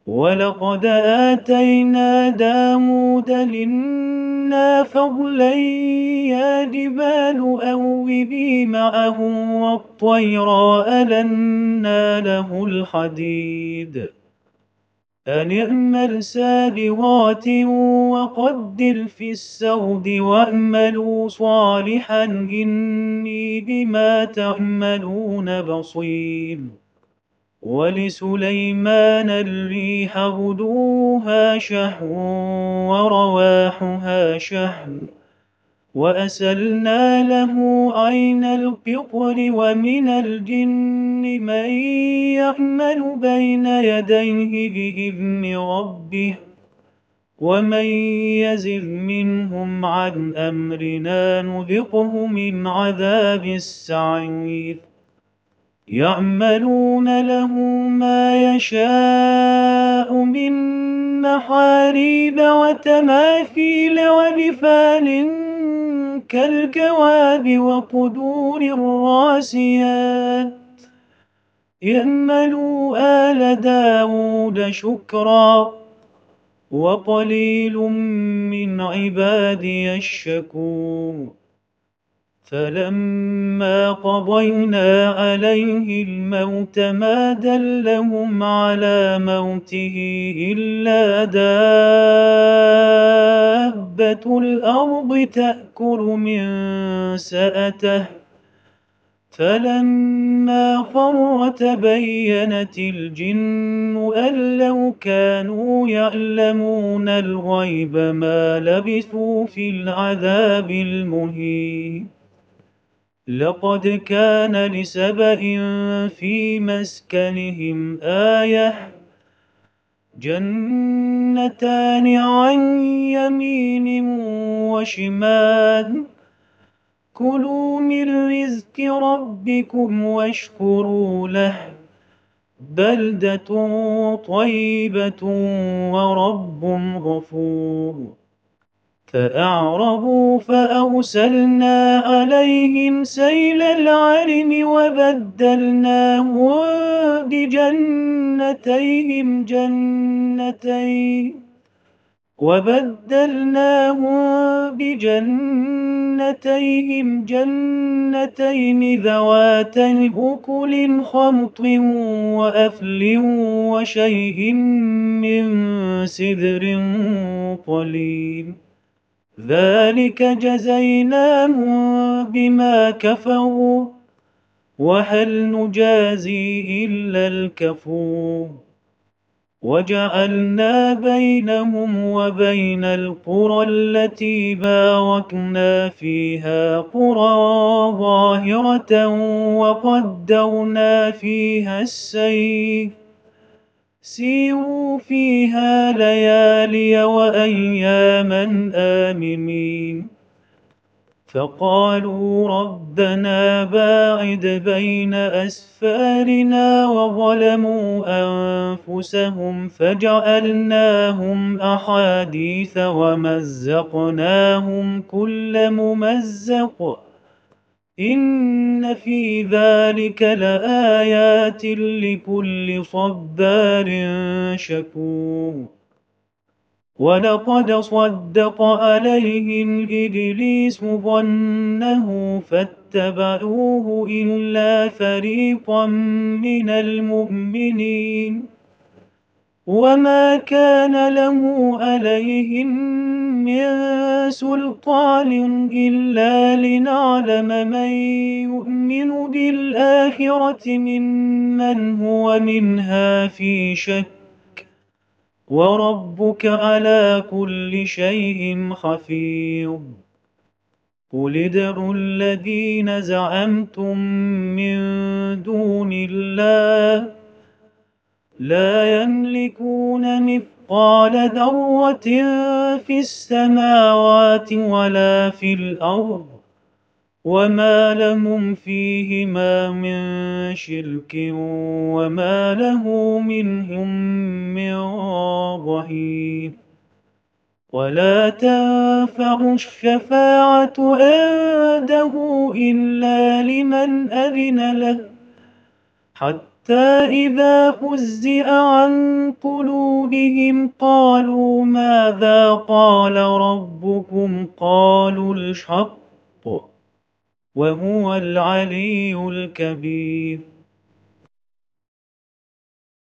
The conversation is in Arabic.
ولقد آتينا داود منا فضلا يا جبال أوبي معه والطير وألنا له الحديد أن اعمل سابغات وقدر في السرد واعملوا صالحا إني بما تعملون بصير. ولسليمان الريح غدوها شهر ورواحها شهر وأسلنا له عين القطر ومن الجن من يعمل بين يديه بإذن ربه ومن يزغ منهم عن أمرنا نذقه من عذاب السعير. يعملون له ما يشاء من محاريب وتماثيل وجفان كالجواب وقدور الراسيات. اعملوا آل داود شكرا وقليل من عبادي الشكور. فلما قضينا عليه الموت ما دلهم على موته إلا دابة الأرض تأكل من سأته فلما خر تبينت الجن أن لو كانوا يعلمون الغيب ما لبثوا في العذاب المهين. لقد كان لسبإ في مسكنهم آية جنتان عن يمين وشمال كلوا من رزق ربكم واشكروا له بلدة طيبة ورب غفور. فأعرضوا فأرسلنا عليهم سيل العرم وبدلناهم بجنتيهم جنتين ذواتي أكل خمط وأثل وشيء من سدر قليل ذلك جزيناهم بما كفروا وهل نجازي إلا الكفور. وجعلنا بينهم وبين القرى التي باركنا فيها قرى ظاهرة وقدرنا فيها السير سيروا فيها ليالي وأياما آمنين. فقالوا ربنا باعد بين أسفارنا وظلموا أنفسهم فجعلناهم أحاديث ومزقناهم كل ممزق إن في ذلك لآيات لكل صبار شكور. ولقد صدق عليهم إبليس ظنه فاتبعوه إلا فريقا من المؤمنين وما كان له عليهم من سلطان إلا لنعلم من يؤمن بالآخرة ممن هو منها في شك وربك على كل شيء حفيظ. قل ادعوا الذين زعمتم من دون الله لا يملكون مثقال ذرة في السماوات ولا في الأرض وما لهم فيهما من شرك وما له منهم من ظهير. ولا تنفع الشفاعة عنده إلا لمن أذن له حتى إذا فزع عن قلوبهم قالوا ماذا قال ربكم قالوا الحق وهو العلي الكبير